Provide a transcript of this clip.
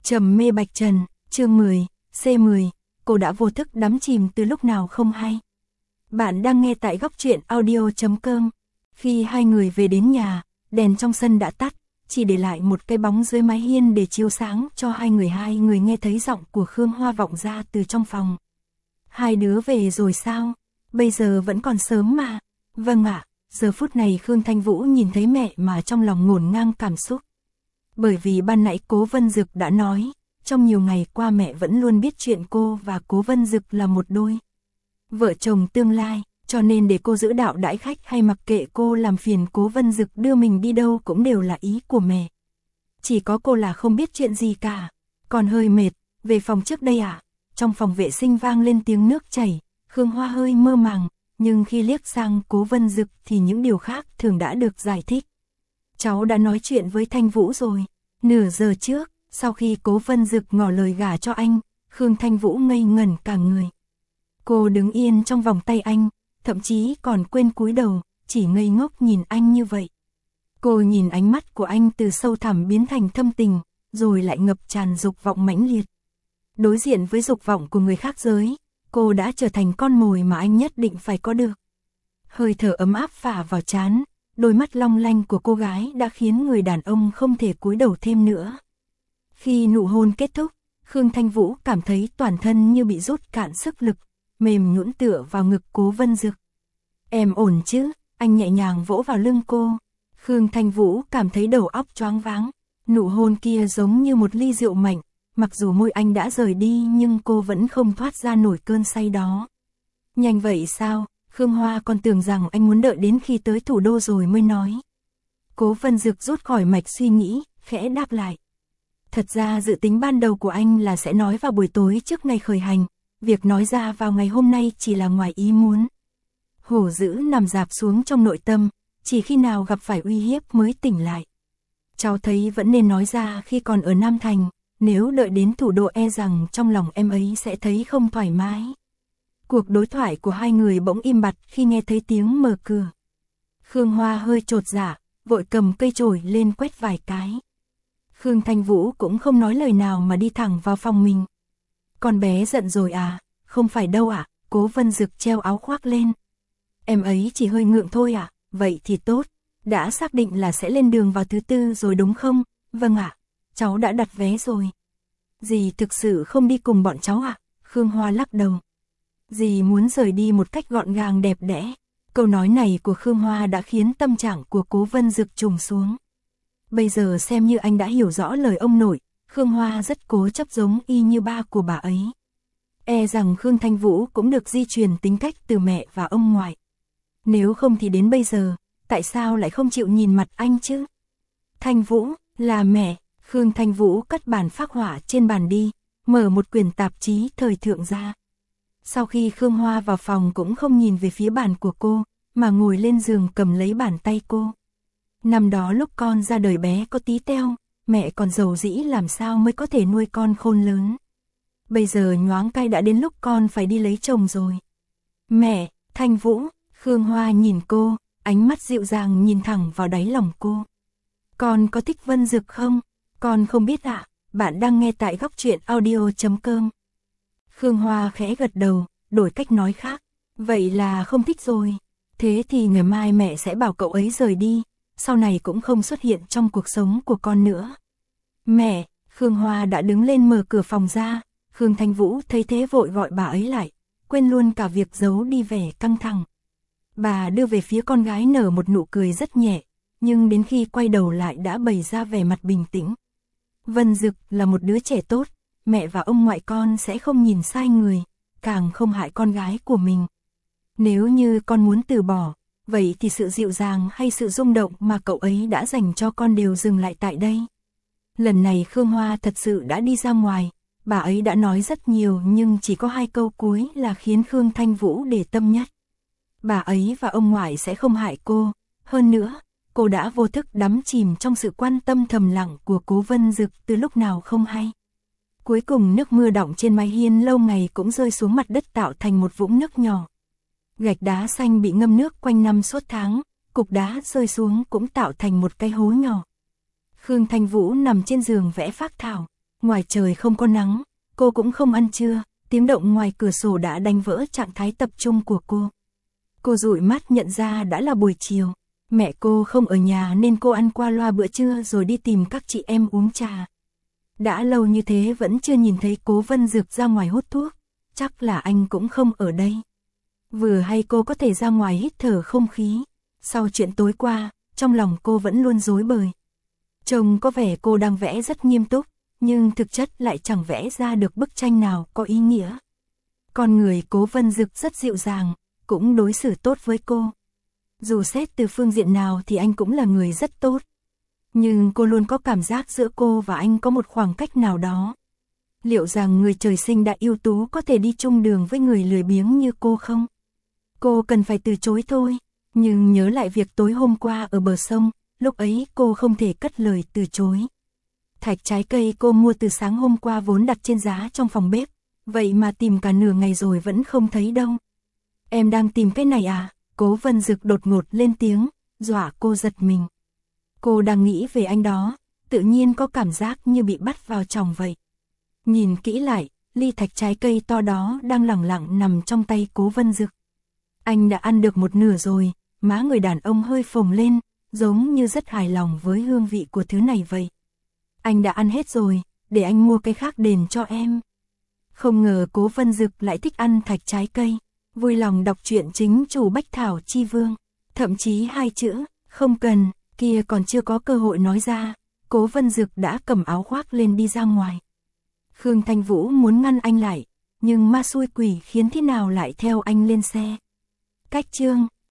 Trầm mê Bạch Trần, chương 10, C10, cô đã vô thức đắm chìm từ lúc nào không hay. Bạn đang nghe tại góc truyện audio.com. Khi hai người về đến nhà, đèn trong sân đã tắt, chỉ để lại một cái bóng dưới mái hiên để chiếu sáng cho hai người nghe thấy giọng của Khương Hoa vọng ra từ trong phòng. Hai đứa về rồi sao? Bây giờ vẫn còn sớm mà. Vâng ạ, giờ phút này Khương Thanh Vũ nhìn thấy mẹ mà trong lòng ngổn ngang cảm xúc. Bởi vì ban nãy Cố Vân Dực đã nói, trong nhiều ngày qua mẹ vẫn luôn biết chuyện cô và Cố Vân Dực là một đôi vợ chồng tương lai, cho nên để cô giữ đạo đãi khách hay mặc kệ cô làm phiền Cố Vân Dực đưa mình đi đâu cũng đều là ý của mẹ. Chỉ có cô là không biết chuyện gì cả, còn hơi mệt, về phòng trước đây ạ. Trong phòng vệ sinh vang lên tiếng nước chảy, Khương Hoa hơi mơ màng, nhưng khi liếc sang Cố Vân Dực thì những điều khác thường đã được giải thích. Cháu đã nói chuyện với Thanh Vũ rồi, nửa giờ trước, sau khi Cố Vân Dực ngỏ lời gả cho anh, Khương Thanh Vũ ngây ngẩn cả người. Cô đứng yên trong vòng tay anh, thậm chí còn quên cúi đầu, chỉ ngây ngốc nhìn anh như vậy. Cô nhìn ánh mắt của anh từ sâu thẳm biến thành thâm tình, rồi lại ngập tràn dục vọng mãnh liệt. Đối diện với dục vọng của người khác giới, cô đã trở thành con mồi mà anh nhất định phải có được. Hơi thở ấm áp phả vào trán, đôi mắt long lanh của cô gái đã khiến người đàn ông không thể cúi đầu thêm nữa. Khi nụ hôn kết thúc, Khương Thanh Vũ cảm thấy toàn thân như bị rút cạn sức lực, mềm nhũn tựa vào ngực Cố Vân Dực. Em ổn chứ? Anh nhẹ nhàng vỗ vào lưng cô. Khương Thanh Vũ cảm thấy đầu óc choáng váng. Nụ hôn kia giống như một ly rượu mạnh, mặc dù môi anh đã rời đi nhưng cô vẫn không thoát ra nổi cơn say đó. Nhanh vậy sao? Khương Hoa còn tưởng rằng anh muốn đợi đến khi tới thủ đô rồi mới nói. Cố Vân Dực rút khỏi mạch suy nghĩ, khẽ đáp lại. Thật ra dự tính ban đầu của anh là sẽ nói vào buổi tối trước ngày khởi hành, việc nói ra vào ngày hôm nay chỉ là ngoài ý muốn. Hổ dữ nằm rạp xuống trong nội tâm, chỉ khi nào gặp phải uy hiếp mới tỉnh lại. Cháu thấy vẫn nên nói ra khi còn ở Nam Thành, nếu đợi đến thủ đô e rằng trong lòng em ấy sẽ thấy không thoải mái. Cuộc đối thoại của hai người bỗng im bặt khi nghe thấy tiếng mở cửa. Khương Hoa hơi chột dạ, vội cầm cây chổi lên quét vài cái. Khương Thanh Vũ cũng không nói lời nào mà đi thẳng vào phòng mình. Con bé giận rồi à? Không phải đâu ạ. Cố Vân Dực treo áo khoác lên. Em ấy chỉ hơi ngượng thôi ạ. Vậy thì tốt. Đã xác định là sẽ lên đường vào thứ tư rồi đúng không? Vâng ạ. Cháu đã đặt vé rồi. Dì thực sự không đi cùng bọn cháu ạ? Khương Hoa lắc đầu. Dì muốn rời đi một cách gọn gàng đẹp đẽ. Câu nói này của Khương Hoa đã khiến tâm trạng của Cố Vân Dực trùng xuống. Bây giờ xem như anh đã hiểu rõ lời ông nội, Khương Hoa rất cố chấp giống y như ba của bà ấy. E rằng Khương Thanh Vũ cũng được di truyền tính cách từ mẹ và ông ngoại. Nếu không thì đến bây giờ, tại sao lại không chịu nhìn mặt anh chứ? Thanh Vũ, là mẹ. Khương Thanh Vũ cất bản phác họa trên bàn đi, mở một quyển tạp chí thời thượng ra. Sau khi Khương Hoa vào phòng cũng không nhìn về phía bàn của cô, mà ngồi lên giường cầm lấy bàn tay cô. Năm đó lúc con ra đời bé có tí teo, mẹ còn giàu dĩ làm sao mới có thể nuôi con khôn lớn. Bây giờ nhoáng cái đã đến lúc con phải đi lấy chồng rồi. Mẹ, Thanh Vũ, Khương Hoa nhìn cô, ánh mắt dịu dàng nhìn thẳng vào đáy lòng cô. Con có thích Vân Dực không? Con không biết ạ. Bạn đang nghe tại góc truyện audio.com. Khương Hoa khẽ gật đầu, đổi cách nói khác. Vậy là không thích rồi. Thế thì ngày mai mẹ sẽ bảo cậu ấy rời đi, sau này cũng không xuất hiện trong cuộc sống của con nữa. Mẹ, Khương Hoa đã đứng lên mở cửa phòng ra. Khương Thanh Vũ thấy thế vội gọi bà ấy lại, quên luôn cả việc giấu đi vẻ căng thẳng. Bà đưa về phía con gái nở một nụ cười rất nhẹ, nhưng đến khi quay đầu lại đã bày ra vẻ mặt bình tĩnh. Vân Dực là một đứa trẻ tốt, mẹ và ông ngoại con sẽ không nhìn sai người, càng không hại con gái của mình. Nếu như con muốn từ bỏ, vậy thì sự dịu dàng hay sự rung động mà cậu ấy đã dành cho con đều dừng lại tại đây. Lần này Khương Hoa thật sự đã đi ra ngoài, bà ấy đã nói rất nhiều nhưng chỉ có 2 câu cuối là khiến Khương Thanh Vũ để tâm nhất. Bà ấy và ông ngoại sẽ không hại cô, hơn nữa, cô đã vô thức đắm chìm trong sự quan tâm thầm lặng của Cố Vân Dực từ lúc nào không hay. Cuối cùng nước mưa đọng trên mái hiên lâu ngày cũng rơi xuống mặt đất tạo thành một vũng nước nhỏ. Gạch đá xanh bị ngâm nước quanh năm suốt tháng, cục đá rơi xuống cũng tạo thành một cái hố nhỏ. Khương Thanh Vũ nằm trên giường vẽ phác thảo, Ngoài trời không có nắng, cô cũng không ăn trưa, tiếng động ngoài cửa sổ đã đánh vỡ trạng thái tập trung của cô. Cô dụi mắt nhận ra đã là buổi chiều, mẹ cô không ở nhà nên cô ăn qua loa bữa trưa rồi đi tìm các chị em uống trà. Đã lâu như thế vẫn chưa nhìn thấy Cố Vân Dực ra ngoài hút thuốc, chắc là anh cũng không ở đây. Vừa hay cô có thể ra ngoài hít thở không khí, sau chuyện tối qua, trong lòng cô vẫn luôn rối bời. Trông có vẻ cô đang vẽ rất nghiêm túc, nhưng thực chất lại chẳng vẽ ra được bức tranh nào có ý nghĩa. Con người Cố Vân Dực rất dịu dàng, cũng đối xử tốt với cô. Dù xét từ phương diện nào thì anh cũng là người rất tốt. Nhưng cô luôn có cảm giác giữa cô và anh có một khoảng cách nào đó. Liệu rằng người trời sinh đã ưu tú có thể đi chung đường với người lười biếng như cô không? Cô cần phải từ chối thôi, nhưng nhớ lại việc tối hôm qua ở bờ sông, lúc ấy cô không thể cất lời từ chối. Thạch trái cây cô mua từ sáng hôm qua vốn đặt trên giá trong phòng bếp, vậy mà tìm cả nửa ngày rồi vẫn không thấy đâu. Em đang tìm cái này à? Cố Vân Dực đột ngột lên tiếng, dọa cô giật mình. Cô đang nghĩ về anh đó, tự nhiên có cảm giác như bị bắt vào chòng vậy. Nhìn kỹ lại, ly thạch trái cây to đó đang lẳng lặng nằm trong tay Cố Vân Dực. Anh đã ăn được một nửa rồi, má người đàn ông hơi phồng lên, giống như rất hài lòng với hương vị của thứ này vậy. Anh đã ăn hết rồi, để anh mua cái khác đền cho em. Không ngờ Cố Vân Dực lại thích ăn thạch trái cây, vui lòng đọc truyện chính chủ Bách Thảo Chi Vương. Thậm chí hai chữ, không cần, kia còn chưa có cơ hội nói ra, Cố Vân Dực đã cầm áo khoác lên đi ra ngoài. Khương Thanh Vũ muốn ngăn anh lại, nhưng ma xui quỷ khiến thế nào lại theo anh lên xe. Cách chương